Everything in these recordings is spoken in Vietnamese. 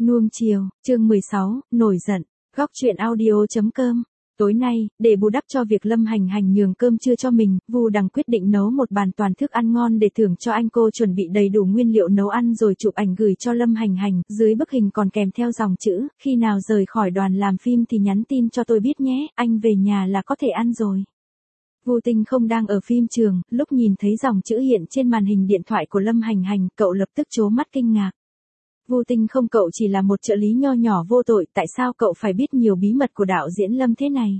Nuông chiều, chương 16, nổi giận, góc truyện audio.com. Tối nay, để bù đắp cho việc Lâm Hành Hành nhường cơm trưa cho mình, Vu Đằng quyết định nấu một bàn toàn thức ăn ngon để thưởng cho anh. Cô chuẩn bị đầy đủ nguyên liệu nấu ăn rồi chụp ảnh gửi cho Lâm Hành Hành, dưới bức hình còn kèm theo dòng chữ, khi nào rời khỏi đoàn làm phim thì nhắn tin cho tôi biết nhé, anh về nhà là có thể ăn rồi. Vu Tinh không đang ở phim trường, lúc nhìn thấy dòng chữ hiện trên màn hình điện thoại của Lâm Hành Hành, cậu lập tức trố mắt kinh ngạc. Vu Tinh không, cậu chỉ là một trợ lý nho nhỏ vô tội, tại sao cậu phải biết nhiều bí mật của đạo diễn Lâm thế này?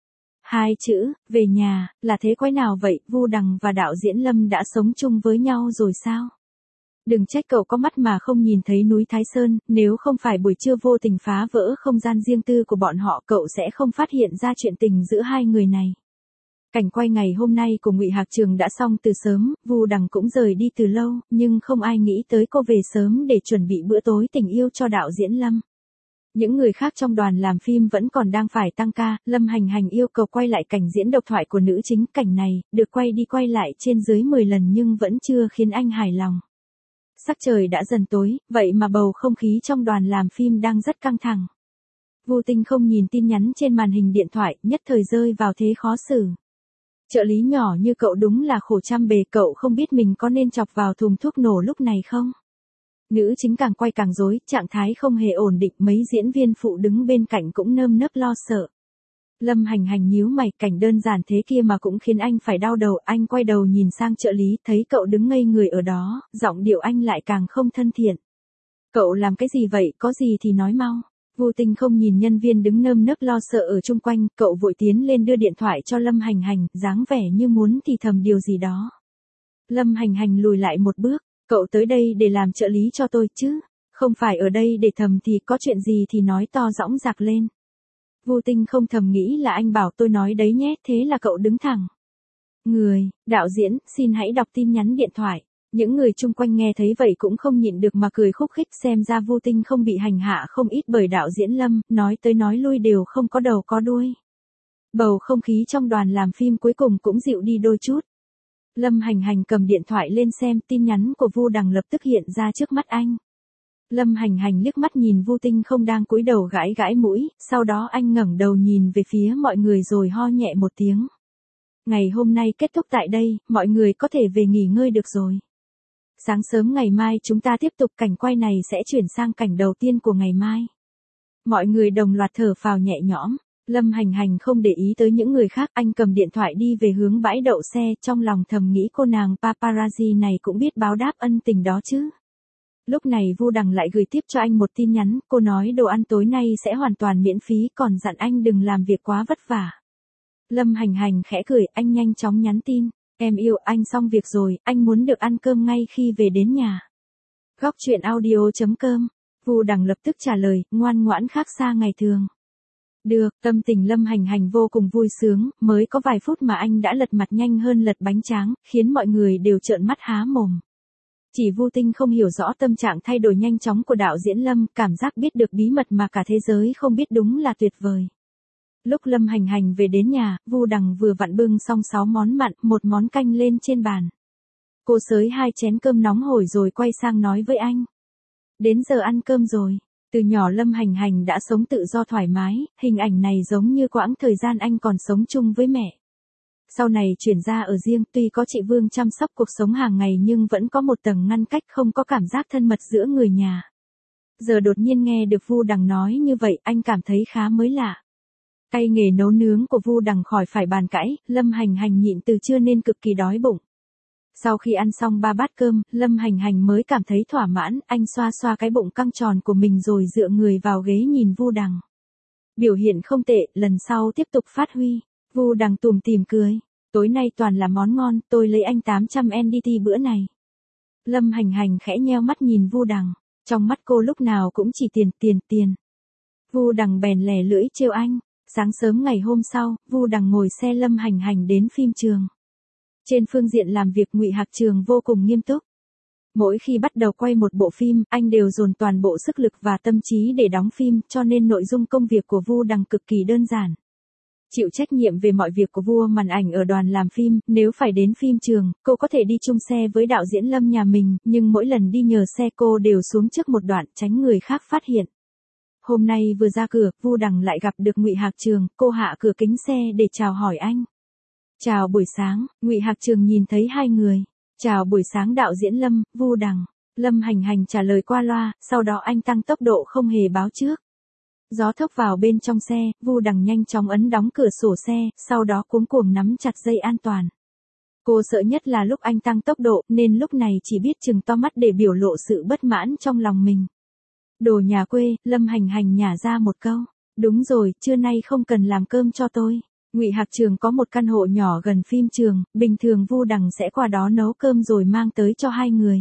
Hai chữ, về nhà, là thế quái nào vậy? Vu Đằng và đạo diễn Lâm đã sống chung với nhau rồi sao? Đừng trách cậu có mắt mà không nhìn thấy núi Thái Sơn, nếu không phải buổi trưa vô tình phá vỡ không gian riêng tư của bọn họ, cậu sẽ không phát hiện ra chuyện tình giữa hai người này. Cảnh quay ngày hôm nay của Ngụy Hạc Trường đã xong từ sớm, Vu Đằng cũng rời đi từ lâu, nhưng không ai nghĩ tới cô về sớm để chuẩn bị bữa tối tình yêu cho đạo diễn Lâm. Những người khác trong đoàn làm phim vẫn còn đang phải tăng ca, Lâm Hành Hành yêu cầu quay lại cảnh diễn độc thoại của nữ chính. Cảnh này, được quay đi quay lại trên dưới 10 lần nhưng vẫn chưa khiến anh hài lòng. Sắc trời đã dần tối, vậy mà bầu không khí trong đoàn làm phim đang rất căng thẳng. Vu Tinh không nhìn tin nhắn trên màn hình điện thoại, nhất thời rơi vào thế khó xử. Trợ lý nhỏ như cậu đúng là khổ trăm bề, cậu không biết mình có nên chọc vào thùng thuốc nổ lúc này không? Nữ chính càng quay càng rối, trạng thái không hề ổn định, mấy diễn viên phụ đứng bên cạnh cũng nơm nớp lo sợ. Lâm Hành Hành nhíu mày, cảnh đơn giản thế kia mà cũng khiến anh phải đau đầu. Anh quay đầu nhìn sang trợ lý, thấy cậu đứng ngây người ở đó, giọng điệu anh lại càng không thân thiện. Cậu làm cái gì vậy, có gì thì nói mau. Vu Tinh không nhìn nhân viên đứng nơm nớp lo sợ ở chung quanh, cậu vội tiến lên đưa điện thoại cho Lâm Hành Hành, dáng vẻ như muốn thì thầm điều gì đó. Lâm Hành Hành lùi lại một bước, cậu tới đây để làm trợ lý cho tôi chứ, không phải ở đây để thầm thì có chuyện gì thì nói to dõng dạc lên. Vu Tinh không thầm nghĩ là anh bảo tôi nói đấy nhé, thế là cậu đứng thẳng. Đạo diễn, xin hãy đọc tin nhắn điện thoại. Những người chung quanh nghe thấy vậy cũng không nhịn được mà cười khúc khích, xem ra Vu Tinh không bị hành hạ không ít bởi đạo diễn Lâm, nói tới nói lui đều không có đầu có đuôi. Bầu không khí trong đoàn làm phim cuối cùng cũng dịu đi đôi chút. Lâm Hành Hành cầm điện thoại lên xem, tin nhắn của Vu Đằng lập tức hiện ra trước mắt anh. Lâm Hành Hành liếc mắt nhìn Vu Tinh không đang cúi đầu gãi gãi mũi, sau đó anh ngẩng đầu nhìn về phía mọi người rồi ho nhẹ một tiếng. Ngày hôm nay kết thúc tại đây, mọi người có thể về nghỉ ngơi được rồi. Sáng sớm ngày mai chúng ta tiếp tục, cảnh quay này sẽ chuyển sang cảnh đầu tiên của ngày mai. Mọi người đồng loạt thở phào nhẹ nhõm. Lâm Hành Hành không để ý tới những người khác, anh cầm điện thoại đi về hướng bãi đậu xe, trong lòng thầm nghĩ cô nàng paparazzi này cũng biết báo đáp ân tình đó chứ. Lúc này Vu Đằng lại gửi tiếp cho anh một tin nhắn, cô nói đồ ăn tối nay sẽ hoàn toàn miễn phí, còn dặn anh đừng làm việc quá vất vả. Lâm Hành Hành khẽ cười, anh nhanh chóng nhắn tin. Em yêu, anh xong việc rồi, anh muốn được ăn cơm ngay khi về đến nhà. Góc truyện audio.com. Vu Đằng lập tức trả lời, ngoan ngoãn khác xa ngày thường. Được, tâm tình Lâm Hành Hành vô cùng vui sướng, mới có vài phút mà anh đã lật mặt nhanh hơn lật bánh tráng, khiến mọi người đều trợn mắt há mồm. Chỉ Vu Tinh không hiểu rõ tâm trạng thay đổi nhanh chóng của đạo diễn Lâm, cảm giác biết được bí mật mà cả thế giới không biết đúng là tuyệt vời. Lúc Lâm Hành Hành về đến nhà, Vu Đằng vừa vặn bưng xong 6 món mặn, một món canh lên trên bàn. Cô xới 2 chén cơm nóng hổi rồi quay sang nói với anh. Đến giờ ăn cơm rồi. Từ nhỏ Lâm Hành Hành đã sống tự do thoải mái, hình ảnh này giống như quãng thời gian anh còn sống chung với mẹ. Sau này chuyển ra ở riêng, tuy có chị Vương chăm sóc cuộc sống hàng ngày nhưng vẫn có một tầng ngăn cách, không có cảm giác thân mật giữa người nhà. Giờ đột nhiên nghe được Vu Đằng nói như vậy, anh cảm thấy khá mới lạ. Tay nghề nấu nướng của Vu Đằng khỏi phải bàn cãi, Lâm Hành Hành nhịn từ trưa nên cực kỳ đói bụng. Sau khi ăn xong 3 bát cơm, Lâm Hành Hành mới cảm thấy thỏa mãn, anh xoa xoa cái bụng căng tròn của mình rồi dựa người vào ghế nhìn Vu Đằng. Biểu hiện không tệ, lần sau tiếp tục phát huy. Vu Đằng tủm tỉm cười. Tối nay toàn là món ngon, tôi lấy anh 800 NDT bữa này. Lâm Hành Hành khẽ nheo mắt nhìn Vu Đằng, trong mắt cô lúc nào cũng chỉ tiền. Vu Đằng bèn lẻ lưỡi trêu anh. Sáng sớm ngày hôm sau, Vu Đằng ngồi xe Lâm Hành Hành đến phim trường. Trên phương diện làm việc Ngụy Hạc Trường vô cùng nghiêm túc. Mỗi khi bắt đầu quay một bộ phim, anh đều dồn toàn bộ sức lực và tâm trí để đóng phim, cho nên nội dung công việc của Vu Đằng cực kỳ đơn giản. Chịu trách nhiệm về mọi việc của vua màn ảnh ở đoàn làm phim, nếu phải đến phim trường, cô có thể đi chung xe với đạo diễn Lâm nhà mình, nhưng mỗi lần đi nhờ xe cô đều xuống trước một đoạn tránh người khác phát hiện. Hôm nay vừa ra cửa, Vu Đằng lại gặp được Ngụy Hạc Trường, cô hạ cửa kính xe để chào hỏi anh. Chào buổi sáng, Ngụy Hạc Trường nhìn thấy hai người. Chào buổi sáng đạo diễn Lâm, Vu Đằng. Lâm Hành Hành trả lời qua loa, sau đó anh tăng tốc độ không hề báo trước. Gió thốc vào bên trong xe, Vu Đằng nhanh chóng ấn đóng cửa sổ xe, sau đó cuống cuồng nắm chặt dây an toàn. Cô sợ nhất là lúc anh tăng tốc độ, nên lúc này chỉ biết trừng to mắt để biểu lộ sự bất mãn trong lòng mình. Đồ nhà quê, Lâm Hành Hành nhả ra một câu. Đúng rồi, trưa nay không cần làm cơm cho tôi. Ngụy Hạc Trường có một căn hộ nhỏ gần phim trường, bình thường Vu Đằng sẽ qua đó nấu cơm rồi mang tới cho hai người.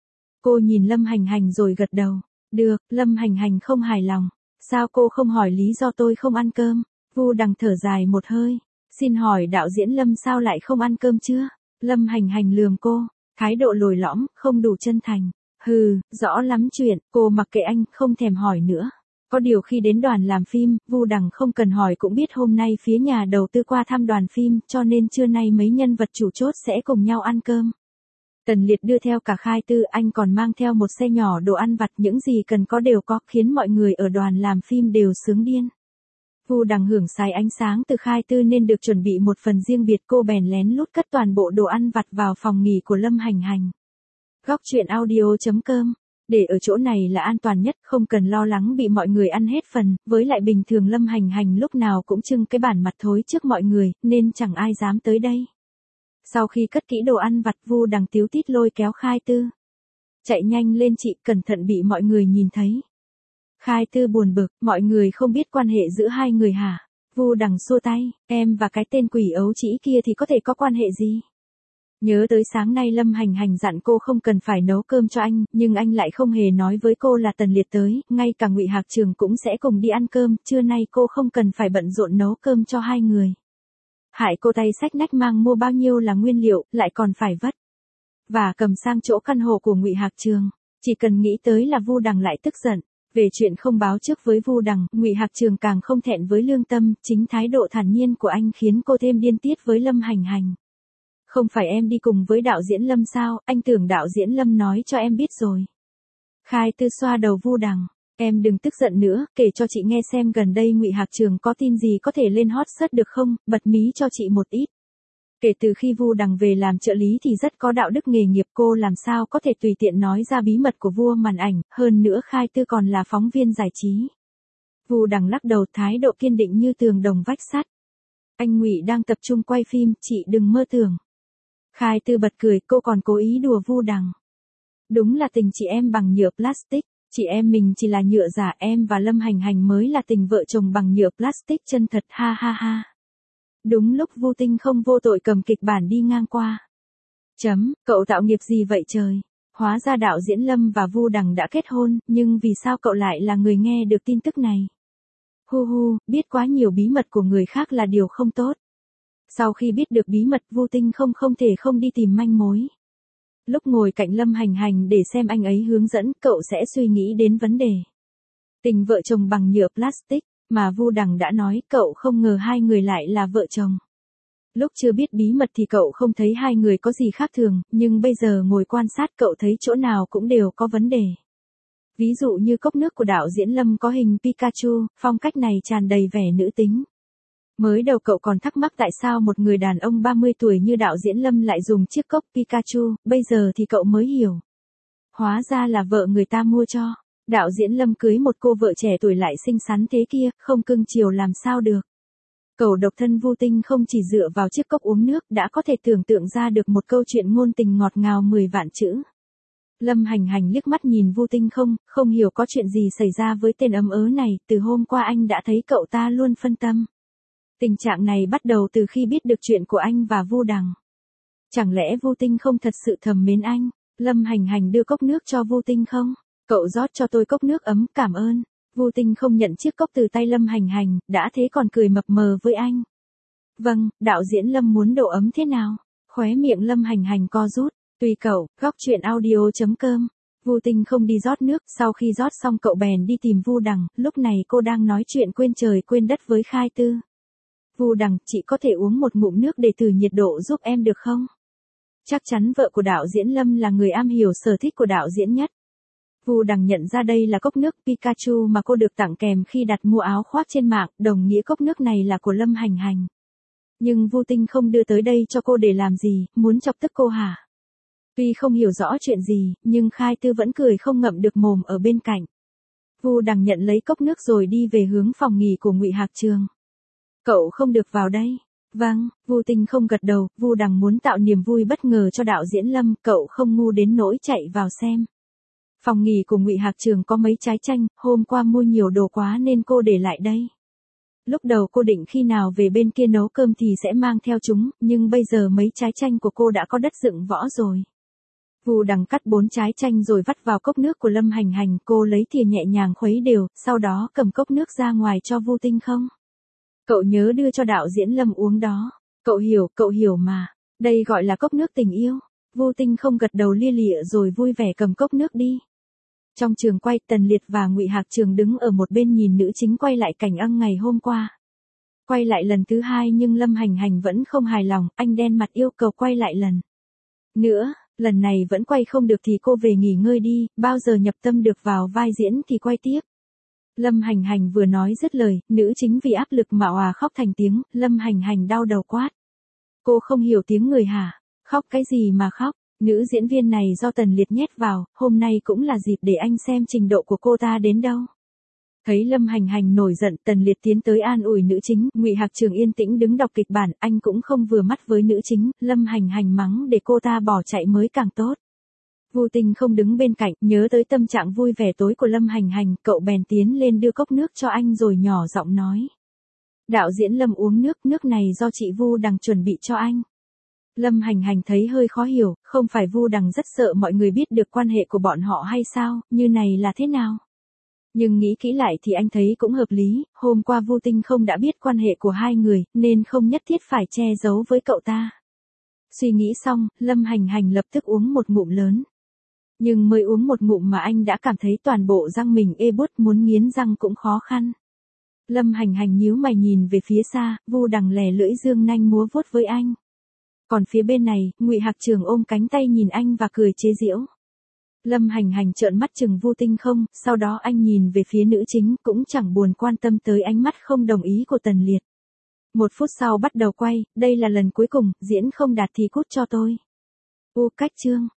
Cô nhìn Lâm Hành Hành rồi gật đầu. Được, Lâm Hành Hành không hài lòng. Sao cô không hỏi lý do tôi không ăn cơm? Vu Đằng thở dài một hơi. Xin hỏi đạo diễn Lâm sao lại không ăn cơm chưa? Lâm Hành Hành lườm cô, thái độ lồi lõm, không đủ chân thành. Hừ, rõ lắm chuyện, cô mặc kệ anh, không thèm hỏi nữa. Có điều khi đến đoàn làm phim, Vu Đằng không cần hỏi cũng biết hôm nay phía nhà đầu tư qua thăm đoàn phim, cho nên trưa nay mấy nhân vật chủ chốt sẽ cùng nhau ăn cơm. Tần Liệt đưa theo cả Khai Tư, anh còn mang theo một xe nhỏ đồ ăn vặt, những gì cần có đều có, khiến mọi người ở đoàn làm phim đều sướng điên. Vu Đằng hưởng xài ánh sáng từ Khai Tư nên được chuẩn bị một phần riêng biệt, cô bèn lén lút cất toàn bộ đồ ăn vặt vào phòng nghỉ của Lâm Hành Hành. Góc truyện audio.com. Để ở chỗ này là an toàn nhất, không cần lo lắng bị mọi người ăn hết phần, với lại bình thường Lâm Hành Hành lúc nào cũng trưng cái bản mặt thối trước mọi người, nên chẳng ai dám tới đây. Sau khi cất kỹ đồ ăn vặt, Vu Đằng tíu tít lôi kéo Khai Tư. Chạy nhanh lên chị, cẩn thận bị mọi người nhìn thấy. Khai Tư buồn bực, mọi người không biết quan hệ giữa hai người hả? Vu Đằng xua tay, em và cái tên quỷ ấu trĩ kia thì có thể có quan hệ gì? Nhớ tới sáng nay Lâm Hành Hành dặn cô không cần phải nấu cơm cho anh, nhưng anh lại không hề nói với cô là Tần Liệt tới, ngay cả Ngụy Hạc Trường cũng sẽ cùng đi ăn cơm, trưa nay cô không cần phải bận rộn nấu cơm cho hai người. Hại cô tay xách nách mang mua bao nhiêu là nguyên liệu, lại còn phải vất và cầm sang chỗ căn hộ của Ngụy Hạc Trường. Chỉ cần nghĩ tới là Vu Đằng lại tức giận. Về chuyện không báo trước với Vu Đằng, Ngụy Hạc Trường càng không thẹn với lương tâm, chính thái độ thản nhiên của anh khiến cô thêm điên tiết với Lâm Hành Hành. Không phải em đi cùng với đạo diễn Lâm sao, anh tưởng đạo diễn Lâm nói cho em biết rồi. Khai Tư xoa đầu Vu Đằng, em đừng tức giận nữa, kể cho chị nghe xem gần đây Ngụy Hạc Trường có tin gì có thể lên hot search được không, bật mí cho chị một ít. Kể từ khi Vu Đằng về làm trợ lý thì rất có đạo đức nghề nghiệp, cô làm sao có thể tùy tiện nói ra bí mật của vua màn ảnh, hơn nữa Khai Tư còn là phóng viên giải trí. Vu Đằng lắc đầu, thái độ kiên định như tường đồng vách sắt. Anh Ngụy đang tập trung quay phim, chị đừng mơ tưởng. Khai Tư bật cười, cô còn cố ý đùa Vu Đằng. Đúng là tình chị em bằng nhựa plastic, chị em mình chỉ là nhựa giả, em và Lâm Hành Hành mới là tình vợ chồng bằng nhựa plastic chân thật, ha ha ha. Đúng lúc Vu Tinh không vô tội cầm kịch bản đi ngang qua. Cậu tạo nghiệp gì vậy trời? Hóa ra đạo diễn Lâm và Vu Đằng đã kết hôn, nhưng vì sao cậu lại là người nghe được tin tức này? Hu, biết quá nhiều bí mật của người khác là điều không tốt. Sau khi biết được bí mật, Vu Tinh không thể không đi tìm manh mối. Lúc ngồi cạnh Lâm Hành Hành để xem anh ấy hướng dẫn, cậu sẽ suy nghĩ đến vấn đề tình vợ chồng bằng nhựa plastic, mà Vu Đằng đã nói, cậu không ngờ hai người lại là vợ chồng. Lúc chưa biết bí mật thì cậu không thấy hai người có gì khác thường, nhưng bây giờ ngồi quan sát cậu thấy chỗ nào cũng đều có vấn đề. Ví dụ như cốc nước của đạo diễn Lâm có hình Pikachu, phong cách này tràn đầy vẻ nữ tính. Mới đầu cậu còn thắc mắc tại sao một người đàn ông 30 tuổi như đạo diễn Lâm lại dùng chiếc cốc Pikachu, bây giờ thì cậu mới hiểu. Hóa ra là vợ người ta mua cho. Đạo diễn Lâm cưới một cô vợ trẻ tuổi lại xinh xắn thế kia, không cưng chiều làm sao được. Cậu độc thân Vu Tinh không chỉ dựa vào chiếc cốc uống nước đã có thể tưởng tượng ra được một câu chuyện ngôn tình ngọt ngào 10 vạn chữ. Lâm Hành Hành liếc mắt nhìn Vu Tinh không hiểu có chuyện gì xảy ra với tên ấm ớ này, từ hôm qua anh đã thấy cậu ta luôn phân tâm. Tình trạng này bắt đầu từ khi biết được chuyện của anh và Vu Đằng. Chẳng lẽ Vu Tinh không thật sự thầm mến anh? Lâm Hành Hành đưa cốc nước cho Vu Tinh không? Cậu rót cho tôi cốc nước ấm, cảm ơn. Vu Tinh không nhận chiếc cốc từ tay Lâm Hành Hành, đã thế còn cười mập mờ với anh. Vâng, đạo diễn Lâm muốn độ ấm thế nào? Khóe miệng Lâm Hành Hành co rút. Tùy cậu, góc truyện audio.com. Vu Tinh không đi rót nước, sau khi rót xong cậu bèn đi tìm Vu Đằng, lúc này cô đang nói chuyện quên trời quên đất với Khai Tư. Vu Đằng, chị có thể uống một ngụm nước để thử nhiệt độ giúp em được không? Chắc chắn vợ của đạo diễn Lâm là người am hiểu sở thích của đạo diễn nhất. Vu Đằng nhận ra đây là cốc nước Pikachu mà cô được tặng kèm khi đặt mua áo khoác trên mạng, đồng nghĩa cốc nước này là của Lâm Hành Hành. Nhưng Vu Tinh không đưa tới đây cho cô để làm gì, muốn chọc tức cô hả? Tuy không hiểu rõ chuyện gì, nhưng Khai Tư vẫn cười không ngậm được mồm ở bên cạnh. Vu Đằng nhận lấy cốc nước rồi đi về hướng phòng nghỉ của Ngụy Hạc Trường. Cậu không được vào đây. Vâng, Vu Tinh không gật đầu, Vu Đằng muốn tạo niềm vui bất ngờ cho đạo diễn Lâm, cậu không ngu đến nỗi chạy vào xem. Phòng nghỉ của Ngụy Hạc Trường có mấy trái chanh, hôm qua mua nhiều đồ quá nên cô để lại đây. Lúc đầu cô định khi nào về bên kia nấu cơm thì sẽ mang theo chúng, nhưng bây giờ mấy trái chanh của cô đã có đất dựng võ rồi. Vu Đằng cắt 4 trái chanh rồi vắt vào cốc nước của Lâm Hành Hành, cô lấy thìa nhẹ nhàng khuấy đều, sau đó cầm cốc nước ra ngoài cho Vu Tinh không. Cậu nhớ đưa cho đạo diễn Lâm uống đó. Cậu hiểu mà. Đây gọi là cốc nước tình yêu. Vu Tinh không gật đầu lia lịa rồi vui vẻ cầm cốc nước đi. Trong trường quay, Tần Liệt và Ngụy Hạc Trường đứng ở một bên nhìn nữ chính quay lại cảnh ân ngày hôm qua. Quay lại lần thứ 2 nhưng Lâm Hành Hành vẫn không hài lòng, anh đen mặt yêu cầu quay lại lần nữa. Lần này vẫn quay không được thì cô về nghỉ ngơi đi, bao giờ nhập tâm được vào vai diễn thì quay tiếp. Lâm Hành Hành vừa nói dứt lời, nữ chính vì áp lực mà òa khóc thành tiếng, Lâm Hành Hành đau đầu quát. Cô không hiểu tiếng người hả? Khóc cái gì mà khóc? Nữ diễn viên này do Tần Liệt nhét vào, hôm nay cũng là dịp để anh xem trình độ của cô ta đến đâu. Thấy Lâm Hành Hành nổi giận, Tần Liệt tiến tới an ủi nữ chính, Ngụy Hạc Trường yên tĩnh đứng đọc kịch bản, anh cũng không vừa mắt với nữ chính, Lâm Hành Hành mắng để cô ta bỏ chạy mới càng tốt. Vu Tinh không đứng bên cạnh, nhớ tới tâm trạng vui vẻ tối của Lâm Hành Hành, cậu bèn tiến lên đưa cốc nước cho anh rồi nhỏ giọng nói. Đạo diễn Lâm uống nước, nước này do chị Vu Đằng chuẩn bị cho anh. Lâm Hành Hành thấy hơi khó hiểu, không phải Vu Đằng rất sợ mọi người biết được quan hệ của bọn họ hay sao, như này là thế nào? Nhưng nghĩ kỹ lại thì anh thấy cũng hợp lý, hôm qua Vu Tinh không đã biết quan hệ của hai người, nên không nhất thiết phải che giấu với cậu ta. Suy nghĩ xong, Lâm Hành Hành lập tức uống một ngụm lớn. Nhưng mới uống một ngụm mà anh đã cảm thấy toàn bộ răng mình ê buốt, muốn nghiến răng cũng khó khăn. Lâm Hành Hành nhíu mày nhìn về phía xa, Vu Đằng lè lưỡi dương nanh múa vuốt với anh. Còn phía bên này, Ngụy Hạc Trường ôm cánh tay nhìn anh và cười chế giễu. Lâm Hành Hành trợn mắt chừng Vu Tinh không, sau đó anh nhìn về phía nữ chính cũng chẳng buồn quan tâm tới ánh mắt không đồng ý của Tần Liệt. 1 phút sau bắt đầu quay, đây là lần cuối cùng, diễn không đạt thì cút cho tôi. Cách chương.